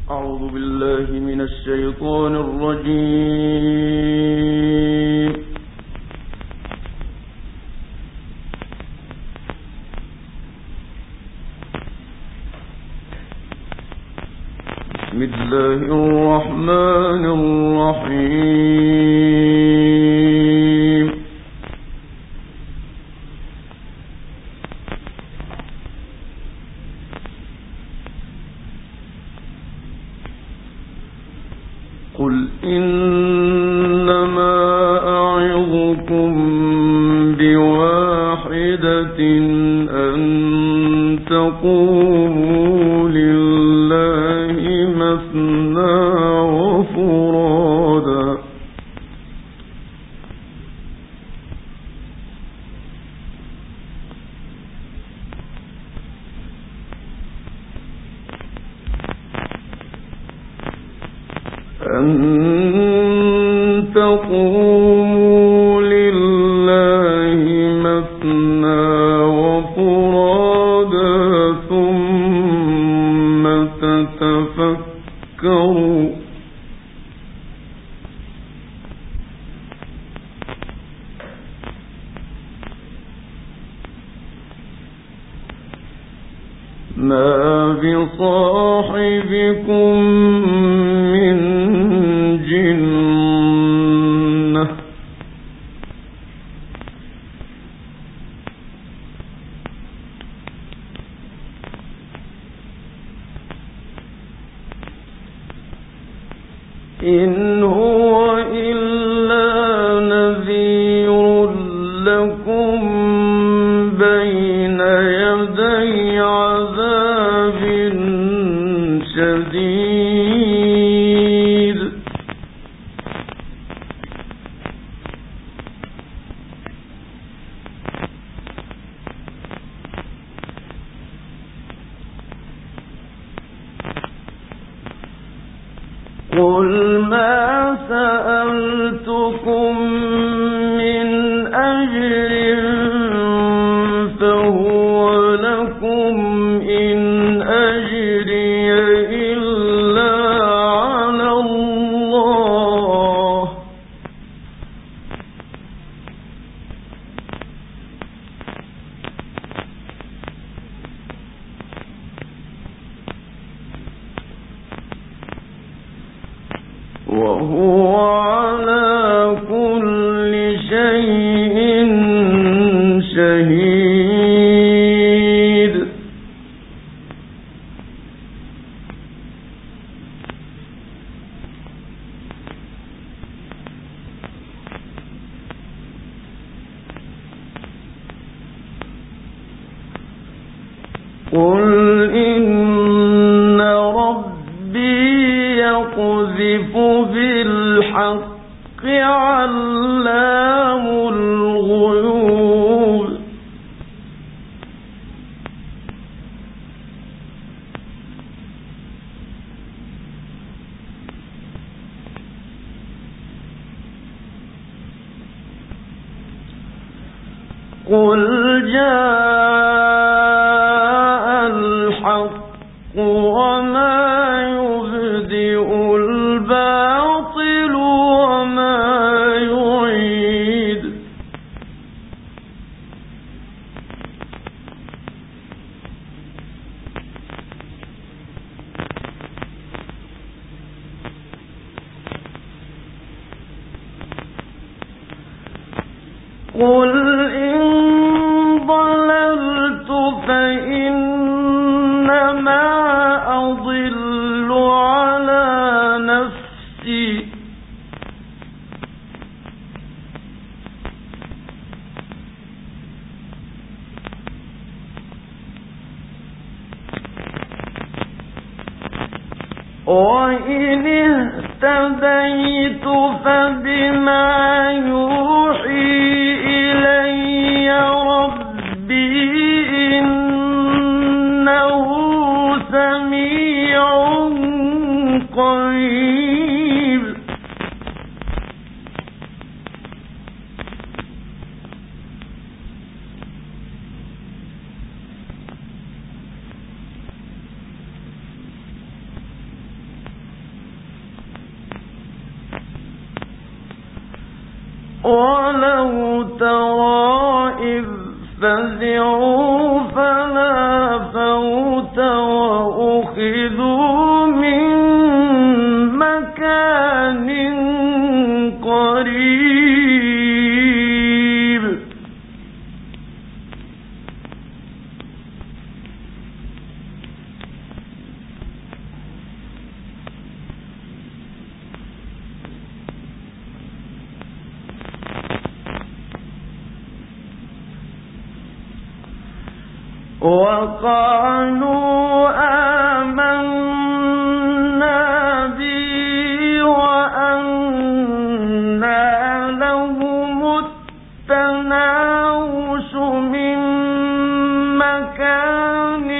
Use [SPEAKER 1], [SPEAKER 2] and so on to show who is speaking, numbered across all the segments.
[SPEAKER 1] أعوذ بالله من الشيطان الرجيم. بسم الله الرحمن الرحيم. قل إنما أعظكم بواحدة أن تقوموا لله مثنى وفرادا ثم تتفكروا ما بصاحبكم من جنة إن هو إلا نذير لكم بين يدي عذاب شديد قل ما سألتكم من أجر فهو لكم إن أجري إلا على الله وهو على كل شيء شهيد قل إن ربي يقذف بالحق علام الغيوب قل جاء الحق وما يبدئ الباطل وما يعيد قل إن ضللت فإنما أضل على نفسي وإن اهتديت فبما يوحي إلي ربي إنه سميع قريب ولو ترى إذ فزعوا فلا فوت وأخذوا من مكان قريب وقالوا آمنا به وأنى لهم التناوش من مكان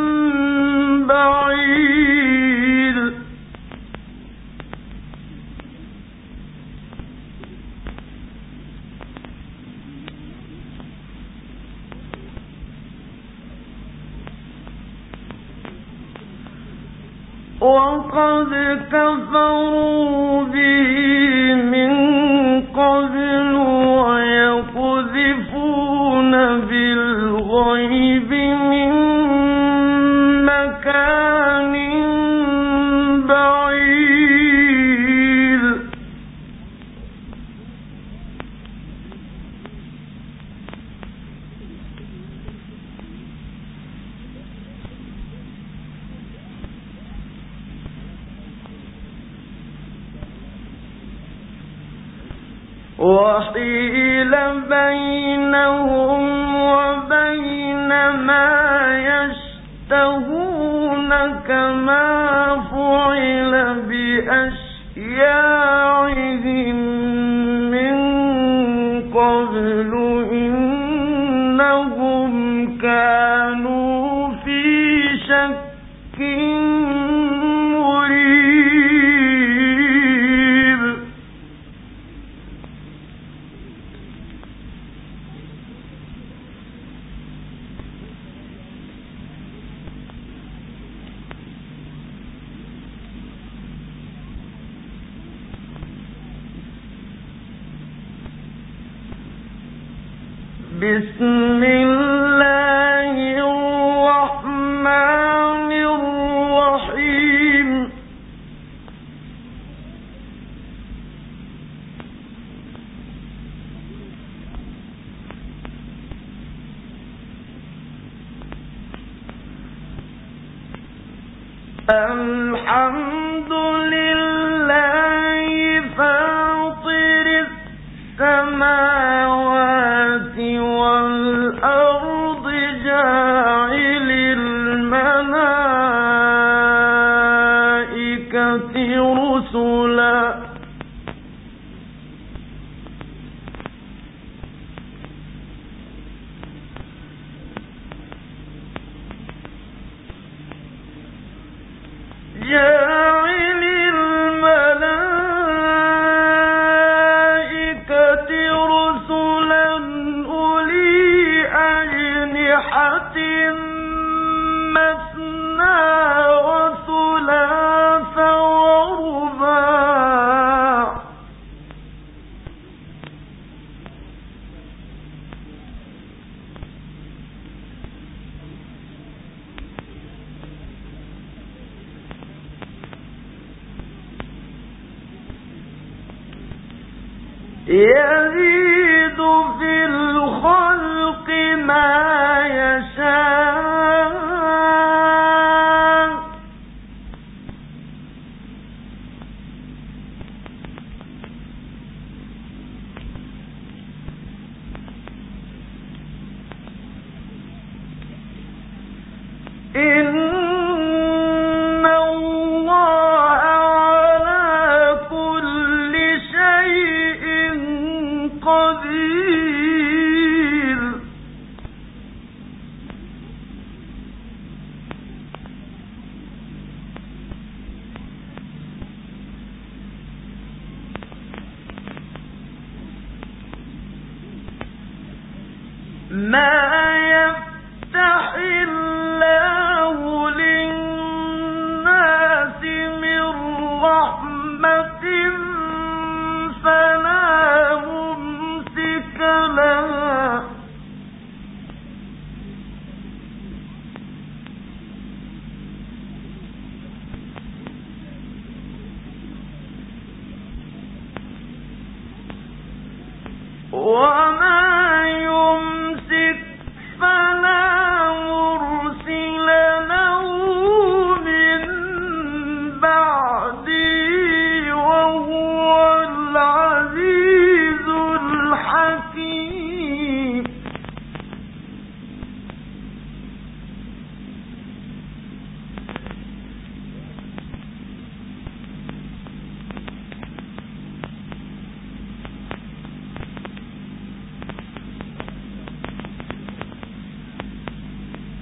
[SPEAKER 1] بعيد وقد كفروا به من قبل ويقذفون بالغيب من مكان بعيد وحيل بينهم وبين ما يشتهون كما فعل بأشياعهم من قبل إنهم كانوا في شك مريب بسم الله الرحمن الرحيم الحمد لله فاطر السماوات والأرض جاعل الملائكة رسلا جاعل الملائكة رسلا أولي أجنحة مثنى وثلاث ورباع يزيد في الخلق ما يشاء إن الله على كل شيء قدير ما يفتح الله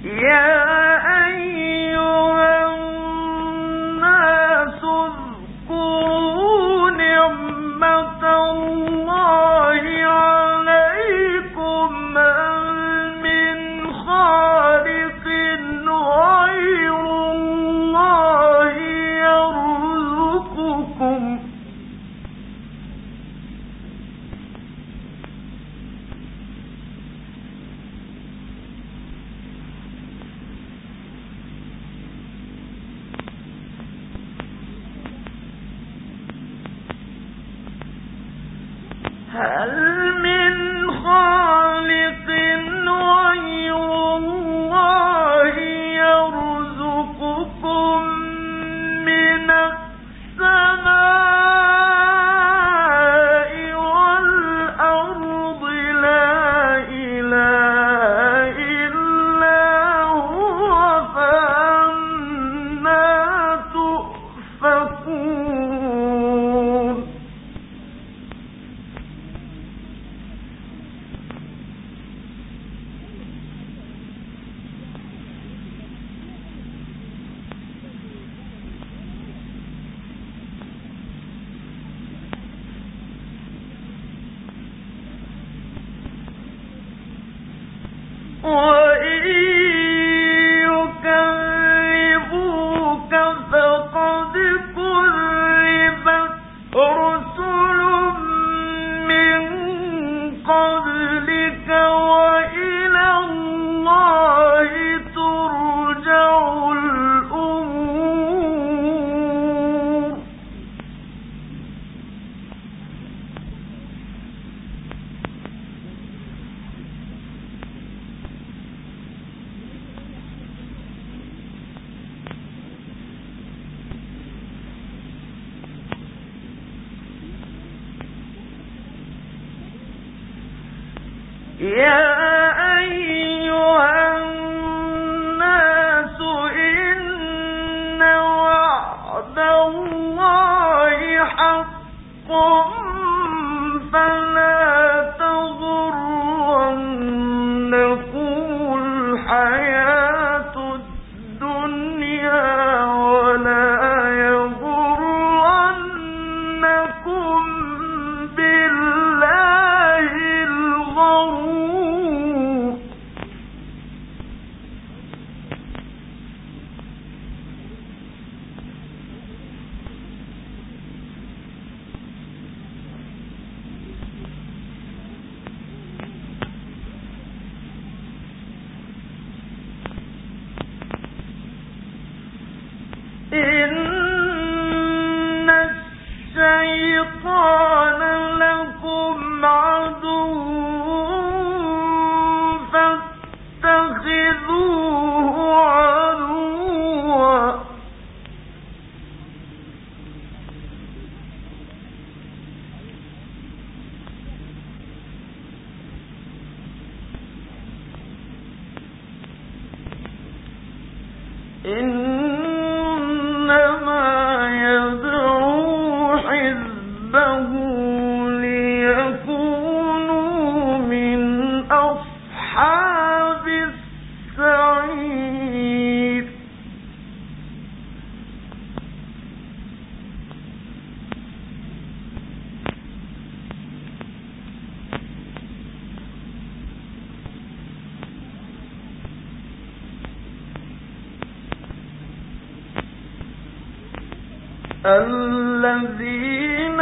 [SPEAKER 1] الذين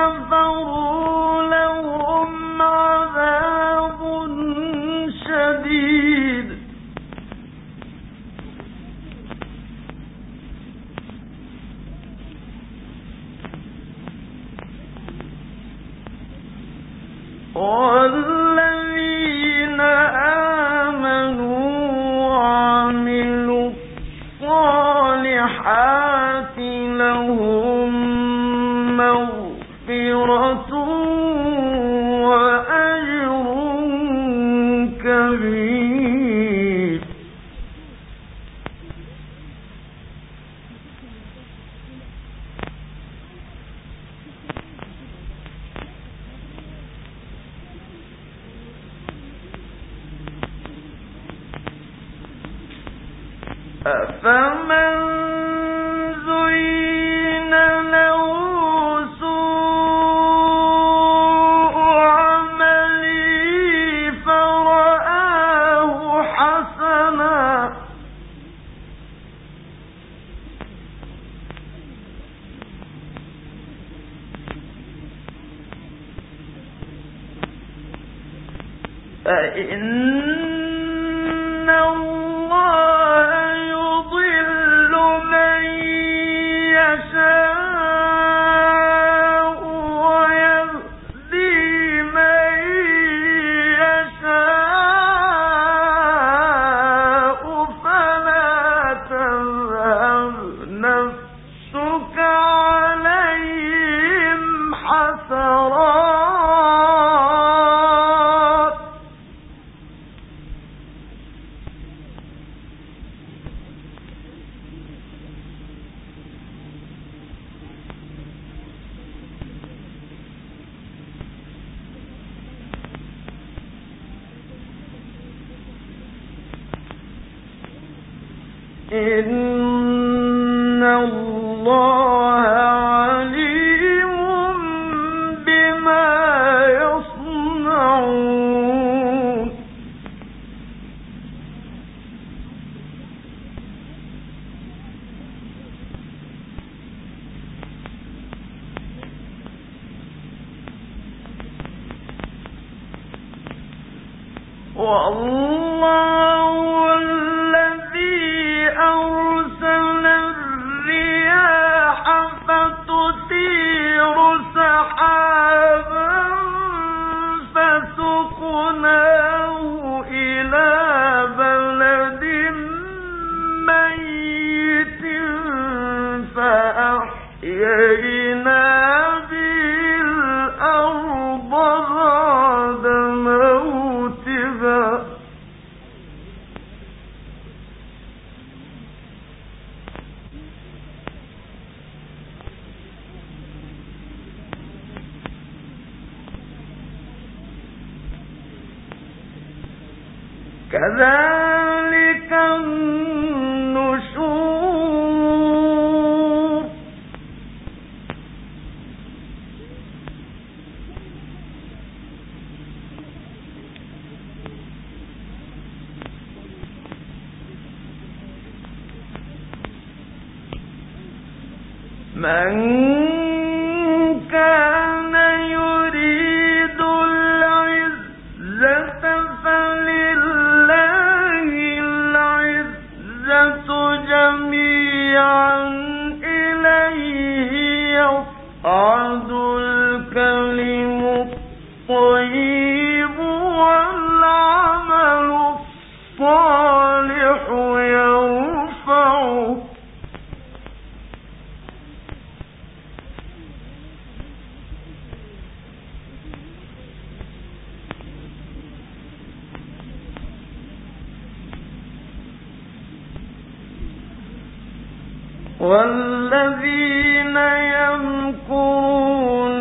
[SPEAKER 1] كفروا لهم عذاب شديد والذين آمنوا وعملوا الصالحات لهم مغفرة وأجر أفمن زين له سوء عمله فرآه حسنا فإن الله يضل من يشاء ويهدي من يشاء فلا تذهب نفسك عليهم حسرات إن الله عليم بما يصنعون والله الذي أرسل الرياح فتثير سحابا فسقناه إلى بلد ميت فأحيينا به الأرض بعد موتها كذلك النشور من كان يريد العزة فلله العزة جميعا إليه يصعد الكلم الطيب والعمل الصالح يرفعه والذين يمكرون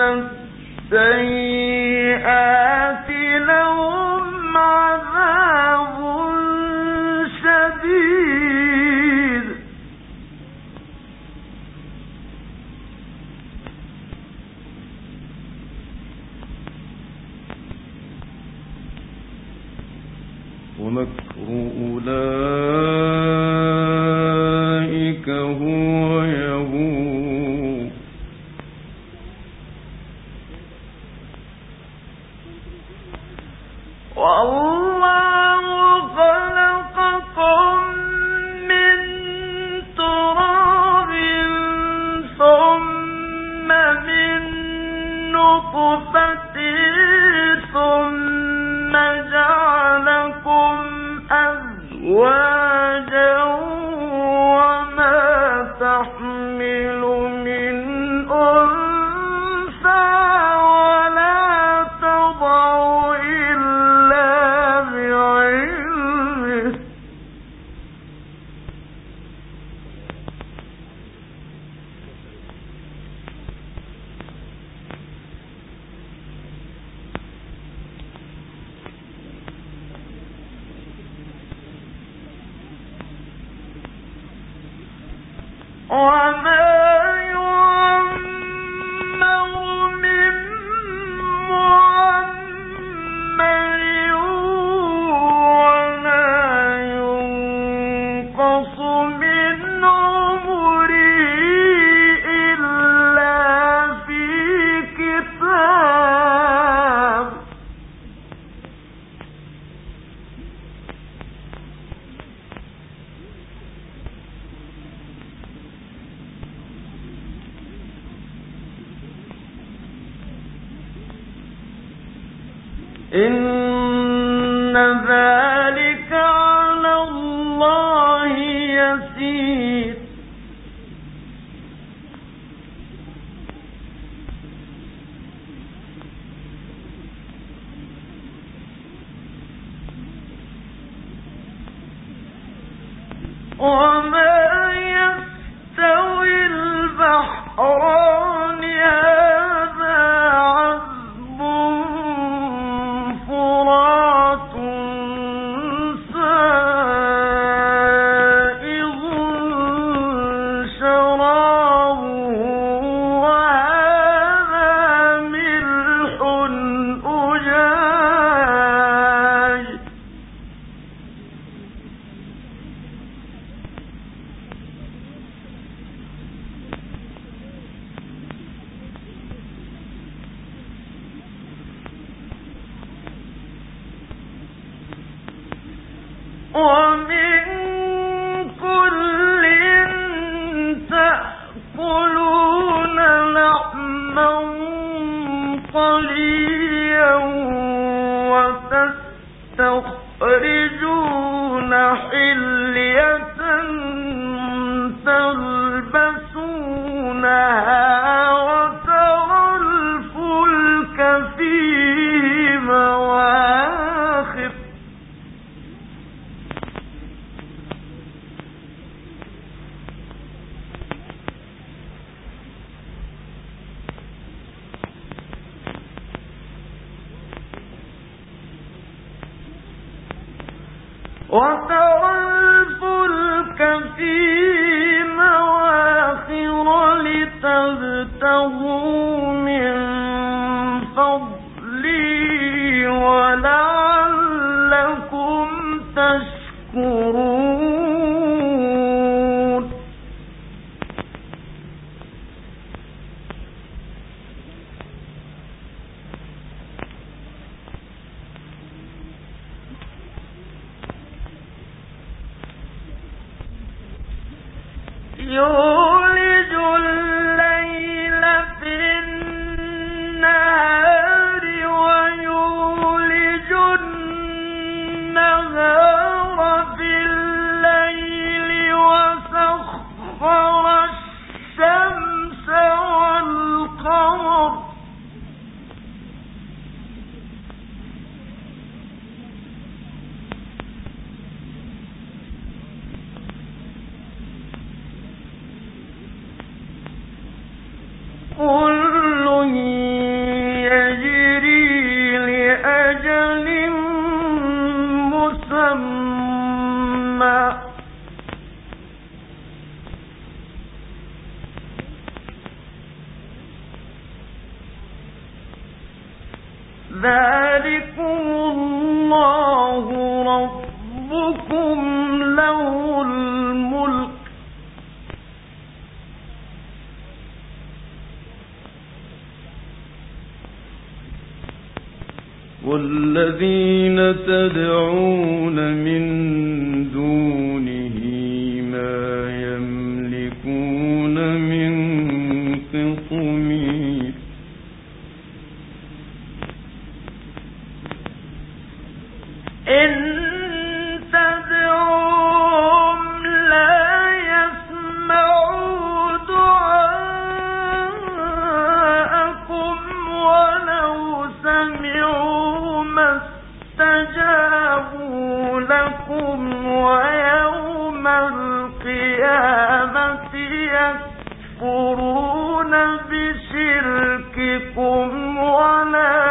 [SPEAKER 1] السيئات لهم عذاب شديد ومكر أولئك هو يبور والله خلقكم من تراب ثم من نطفة ثم جعلكم أزواجا وما تحمل من أنثى ولا تضع إلا بعلمه إن ذلك على الله يسير وما يستوي البحران هذا عذب فرات سائغ شرابه وهذا ملح أجاج ومن كل تأكلون لحما طريا وتستخرجون حلية تلبسونها وترى الفلك فيه مواخر لتبتغوا من فضله ولعلكم تشكرون يولج الليل في النهار ويولج النهار في الليل وسخر الشمس والقمر كل يجري لأجل مسمى ذلكم الله ربكم له الملك والذين تدعون من دونه ما يملكون من قطمير إن تدعوهم لا يسمعوا دعاءكم ولو سمعوا ما استجابوا لكم ويوم القيامة يكفرون بشرككم ولا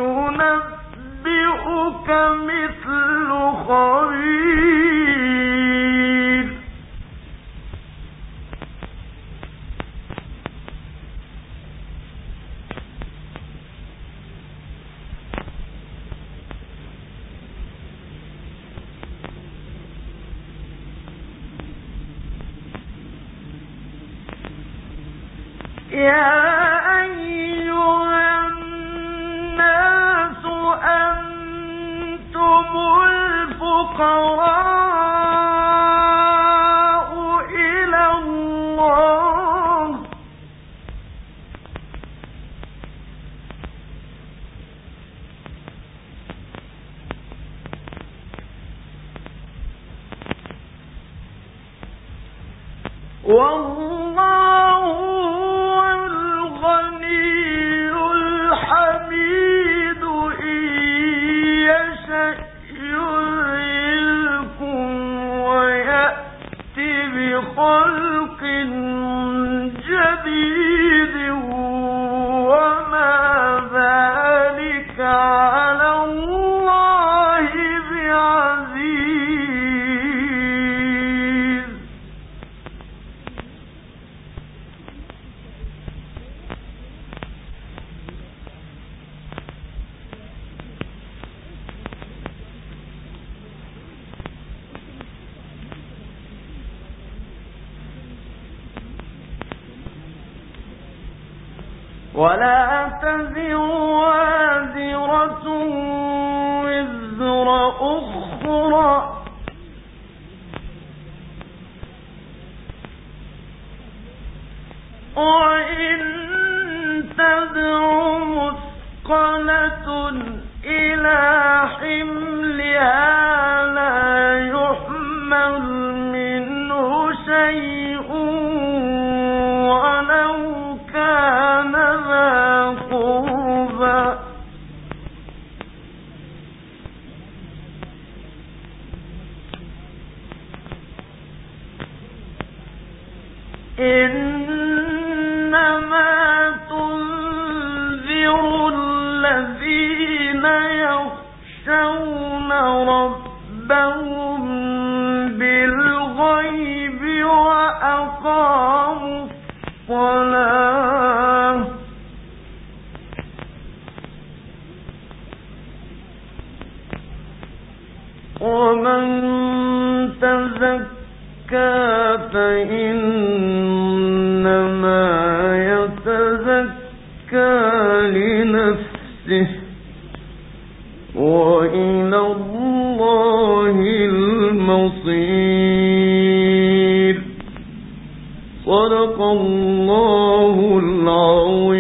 [SPEAKER 1] ينبئك مثل خبير ولا تزر وازرة وزر أخرى وإن تدع مثقلة إلى حملها لا يحمل منه شيء ولو كان ذا قربى إنما تنذر الذين يخشون ربهم بالغيب وأقاموا الصلاة ومن تزكى فإنما يتزكى لنفسه وإلى الله المصير. صدق الله العظيم.